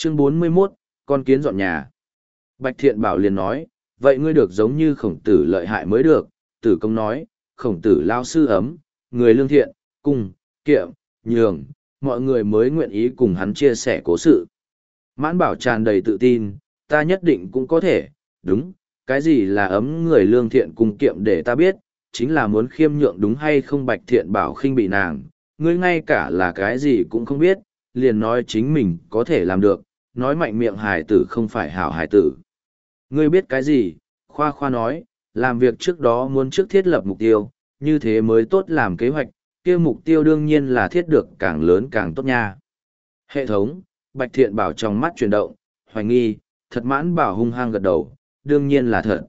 Chương 41, con kiến dọn nhà. Bạch Thiện Bảo liền nói, vậy ngươi được giống như Khổng Tử lợi hại mới được. Tử Công nói, Khổng Tử lao sư ấm, người lương thiện, cung, kiệm, nhường, mọi người mới nguyện ý cùng hắn chia sẻ cố sự. Mãn Bảo tràn đầy tự tin, ta nhất định cũng có thể, đúng, cái gì là ấm người lương thiện cung kiệm để ta biết, chính là muốn khiêm nhượng đúng hay không. Bạch Thiện Bảo khinh bị nàng, ngươi ngay cả là cái gì cũng không biết, liền nói chính mình có thể làm được, nói mạnh miệng hài tử không phải hảo hài tử. Ngươi biết cái gì? Khoa khoa nói, làm việc trước đó muốn trước thiết lập mục tiêu, như thế mới tốt làm kế hoạch, kia mục tiêu đương nhiên là thiết được càng lớn càng tốt nha. Hệ thống, Bạch Thiện Bảo trong mắt chuyển động, hoài nghi, thật. Mãn Bảo hung hăng gật đầu, đương nhiên là thật.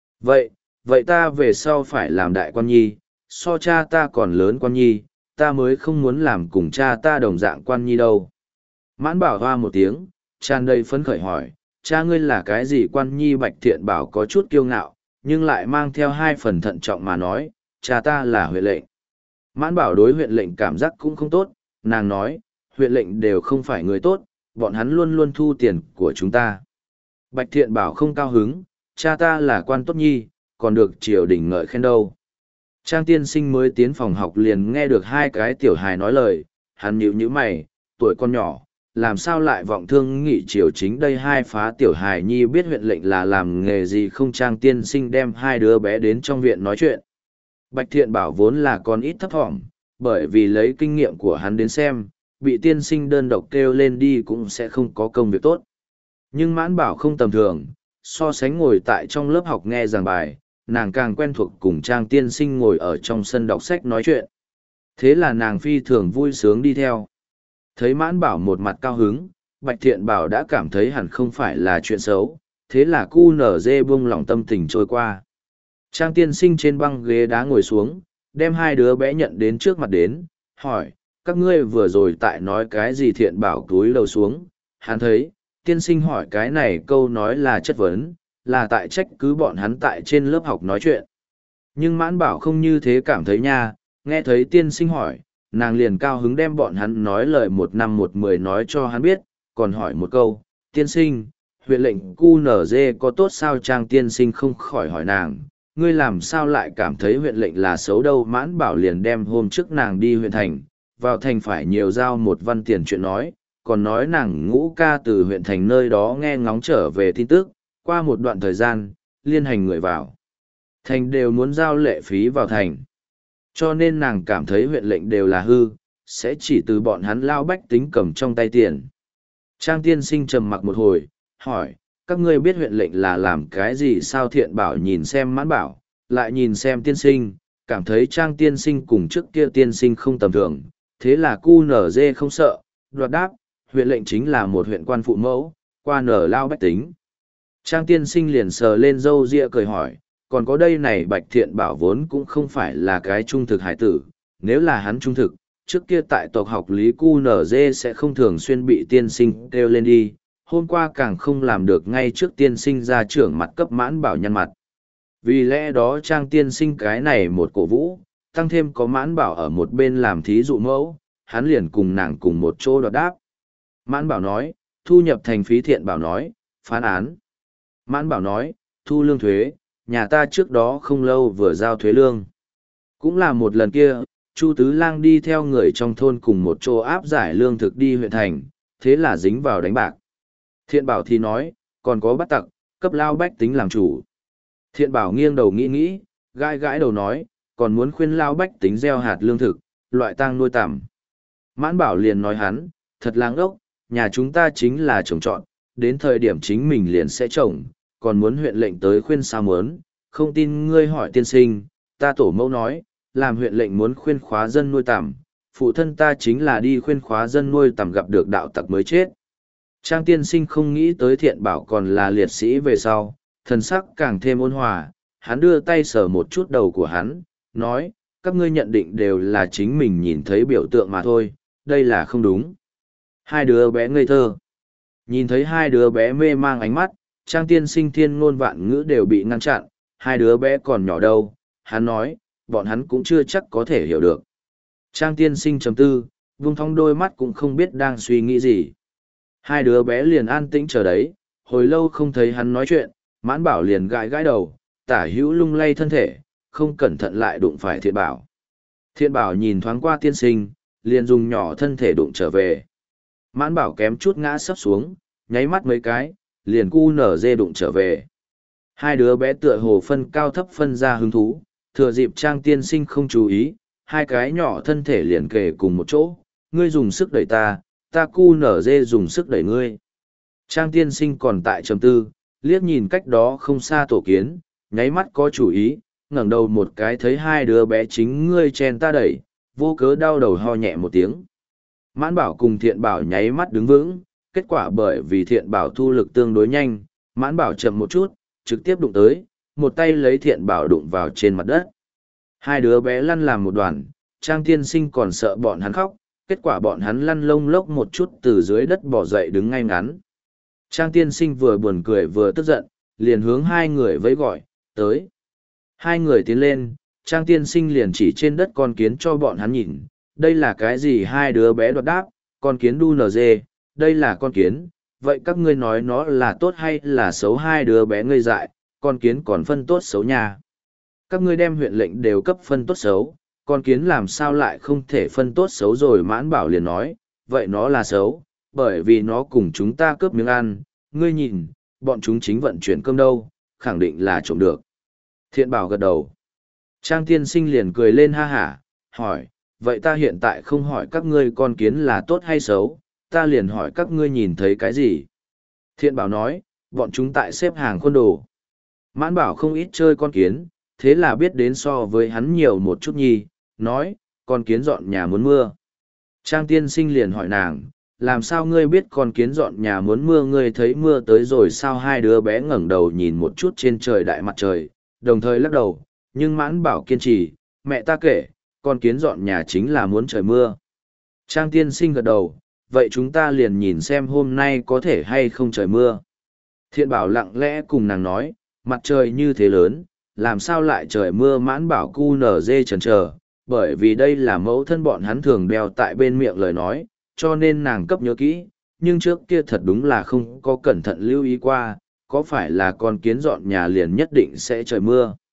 Vậy ta về sau phải làm đại quan nhi, so cha ta còn lớn quan nhi, ta mới không muốn làm cùng cha ta đồng dạng quan nhi đâu. Mãn Bảo hoa một tiếng, tràn đầy phấn khởi hỏi, cha ngươi là cái gì quan nhi? Bạch Thiện Bảo có chút kiêu ngạo, nhưng lại mang theo 2 phần thận trọng mà nói, cha ta là huyện lệnh. Mãn Bảo đối huyện lệnh cảm giác cũng không tốt, nàng nói, huyện lệnh đều không phải người tốt, bọn hắn luôn luôn thu tiền của chúng ta. Bạch Thiện Bảo không cao hứng, cha ta là quan tốt nhi, còn được triều đình ngợi khen đâu. Trang tiên sinh mới tiến phòng học liền nghe được 2 cái tiểu hài nói lời, hắn nhíu nhíu mày, tuổi con nhỏ, làm sao lại vọng thương nghị triều chính đây? 2 phá tiểu hài nhi biết huyện lệnh là làm nghề gì không? Trang tiên sinh đem 2 đứa bé đến trong viện nói chuyện. Bạch Thiện Bảo vốn là còn ít thấp thỏm, bởi vì lấy kinh nghiệm của hắn đến xem, bị tiên sinh đơn độc kêu lên đi cũng sẽ không có công việc tốt. Nhưng Mãn Bảo không tầm thường, so sánh ngồi tại trong lớp học nghe giảng bài, nàng càng quen thuộc cùng Trang tiên sinh ngồi ở trong sân đọc sách nói chuyện. Thế là nàng phi thường vui sướng đi theo. Thấy Mãn Bảo một mặt cao hứng, Bạch Thiện Bảo đã cảm thấy hẳn không phải là chuyện xấu, thế là QNZ buông lỏng tâm tình trôi qua. Trang tiên sinh trên băng ghế đá ngồi xuống, đem 2 đứa bé nhận đến trước mặt đến, hỏi, các ngươi vừa rồi tại nói cái gì? Thiện Bảo túi đầu xuống, hắn thấy, tiên sinh hỏi cái này câu nói là chất vấn, là tại trách cứ bọn hắn tại trên lớp học nói chuyện. Nhưng Mãn Bảo không như thế cảm thấy nha, nghe thấy tiên sinh hỏi, nàng liền cao hứng đem bọn hắn nói lời 1 năm 1 10 nói cho hắn biết, còn hỏi một câu, tiên sinh, huyện lệnh QNZ có tốt sao? Trang tiên sinh không khỏi hỏi nàng, ngươi làm sao lại cảm thấy huyện lệnh là xấu đâu? Mãn Bảo liền đem hôm trước nàng đi huyện thành, vào thành phải nhiều giao 1 văn tiền chuyện nói, còn nói nàng Ngũ ca từ huyện thành nơi đó nghe ngóng trở về tin tức, qua một đoạn thời gian, liên hành người vào thành đều muốn giao lệ phí vào thành. Cho nên nàng cảm thấy huyện lệnh đều là hư, sẽ chỉ từ bọn hắn lao bách tính cầm trong tay tiền. Trang tiên sinh trầm mặc một hồi, hỏi, các ngươi biết huyện lệnh là làm cái gì sao? Thiện Bảo nhìn xem Mãn Bảo, lại nhìn xem tiên sinh, cảm thấy Trang tiên sinh cùng trước kia tiên sinh không tầm thường, thế là QNZ không sợ, đoạt đáp, huyện lệnh chính là một huyện quan phụ mẫu, qua nở lao bách tính. Trang tiên sinh liền sờ lên râu ria cười hỏi, còn có đây này? Bạch Thiện Bảo vốn cũng không phải là cái trung thực hải tử, nếu là hắn trung thực, trước kia tại tộc học lý QNZ sẽ không thường xuyên bị tiên sinh kêu lên đi, hôm qua càng không làm được ngay trước tiên sinh ra trưởng mặt cấp. Mãn Bảo nhăn mặt. Vì lẽ đó Trang tiên sinh cái này một cổ vũ, tăng thêm có Mãn Bảo ở một bên làm thí dụ mẫu, hắn liền cùng nàng cùng một chỗ đoạt đáp. Mãn Bảo nói, thu nhập thành phí. Thiện Bảo nói, phán án. Mãn Bảo nói, thu lương thuế, nhà ta trước đó không lâu vừa giao thuế lương. Cũng là một lần kia, Chu Tứ Lang đi theo người trong thôn cùng một chỗ áp giải lương thực đi huyện thành, thế là dính vào đánh bạc. Thiện Bảo thì nói, còn có bắt tặc, cấp lao bách tính làm chủ. Thiện Bảo nghiêng đầu nghĩ nghĩ, gãi gãi đầu nói, còn muốn khuyên lao bách tính gieo hạt lương thực, loại tang nuôi tằm. Mãn Bảo liền nói hắn, thật lãng ốc, nhà chúng ta chính là trồng trọt, đến thời điểm chính mình liền sẽ trồng, còn muốn huyện lệnh tới khuyên sao muốn, không tin ngươi hỏi tiên sinh, ta tổ mẫu nói, làm huyện lệnh muốn khuyên khóa dân nuôi tằm, phụ thân ta chính là đi khuyên khóa dân nuôi tằm gặp được đạo tặc mới chết. Trang tiên sinh không nghĩ tới Thiện Bảo còn là liệt sĩ về sau, thần sắc càng thêm ôn hòa, hắn đưa tay sờ một chút đầu của hắn, nói, các ngươi nhận định đều là chính mình nhìn thấy biểu tượng mà thôi, đây là không đúng. 2 đứa bé ngây thơ. Nhìn thấy 2 đứa bé mê mang ánh mắt, Trang tiên sinh thiên ngôn vạn ngữ đều bị ngăn chặn, 2 đứa bé còn nhỏ đâu, hắn nói, bọn hắn cũng chưa chắc có thể hiểu được. Trang tiên sinh trầm tư, vung thong đôi mắt cũng không biết đang suy nghĩ gì. Hai đứa bé liền an tĩnh chờ đấy, hồi lâu không thấy hắn nói chuyện, Mãn Bảo liền gãi gãi đầu, tả hữu lung lay thân thể, không cẩn thận lại đụng phải Thiện Bảo. Thiện Bảo nhìn thoáng qua tiên sinh, liền dùng nhỏ thân thể đụng trở về. Mãn Bảo kém chút ngã sấp xuống, nháy mắt mấy cái, liền cu nở dê đụng trở về. Hai đứa bé tựa hồ phân cao thấp phân ra hứng thú, thừa dịp Trang tiên sinh không chú ý, hai cái nhỏ thân thể liền kề cùng một chỗ, ngươi dùng sức đẩy ta, ta cu nở dê dùng sức đẩy ngươi. Trang tiên sinh còn tại trầm tư, liếc nhìn cách đó không xa tổ kiến, nháy mắt có chủ ý, ngẩng đầu một cái thấy hai đứa bé chính ngươi chen ta đẩy, vô cớ đau đầu ho nhẹ một tiếng. Mãn Bảo cùng Thiện Bảo nháy mắt đứng vững, kết quả bởi vì Thiện Bảo thu lực tương đối nhanh, Mãn Bảo chậm một chút, trực tiếp đụng tới, một tay lấy Thiện Bảo đụng vào trên mặt đất. Hai đứa bé lăn làm một đoàn, Trang tiên sinh còn sợ bọn hắn khóc, kết quả bọn hắn lăn lông lốc một chút từ dưới đất bỏ dậy đứng ngay ngắn. Trang tiên sinh vừa buồn cười vừa tức giận, liền hướng hai người vẫy gọi, tới. Hai người tiến lên, Trang tiên sinh liền chỉ trên đất con kiến cho bọn hắn nhìn, đây là cái gì hai đứa bé đoạt đáp, con kiến đu nờ dê, đây là con kiến, vậy các ngươi nói nó là tốt hay là xấu hai đứa bé ngây dại, con kiến còn phân tốt xấu nha. Các ngươi đem huyện lệnh đều cấp phân tốt xấu, con kiến làm sao lại không thể phân tốt xấu rồi Mãn Bảo liền nói, vậy nó là xấu, bởi vì nó cùng chúng ta cướp miếng ăn, ngươi nhìn, bọn chúng chính vận chuyển cơm đâu, khẳng định là trộm được. Thiện Bảo gật đầu. Trang tiên sinh liền cười lên ha hả, hỏi, vậy ta hiện tại không hỏi các ngươi con kiến là tốt hay xấu, ta liền hỏi các ngươi nhìn thấy cái gì. Thiện Bảo nói, bọn chúng tại xếp hàng khuôn đồ. Mãn Bảo không ít chơi con kiến, thế là biết đến so với hắn nhiều một chút nhi, nói, con kiến dọn nhà muốn mưa. Trang tiên sinh liền hỏi nàng, làm sao ngươi biết con kiến dọn nhà muốn mưa, ngươi thấy mưa tới rồi sao? Hai đứa bé ngẩng đầu nhìn một chút trên trời đại mặt trời, đồng thời lắc đầu, nhưng Mãn Bảo kiên trì, mẹ ta kể, con kiến dọn nhà chính là muốn trời mưa. Trang tiên sinh gật đầu, vậy chúng ta liền nhìn xem hôm nay có thể hay không trời mưa. Thiện Bảo lặng lẽ cùng nàng nói, mặt trời như thế lớn, làm sao lại trời mưa? Mãn Bảo cu nở dê chần chờ, bởi vì đây là mẫu thân bọn hắn thường đeo tại bên miệng lời nói, cho nên nàng cấp nhớ kỹ, nhưng trước kia thật đúng là không có cẩn thận lưu ý qua, có phải là con kiến dọn nhà liền nhất định sẽ trời mưa.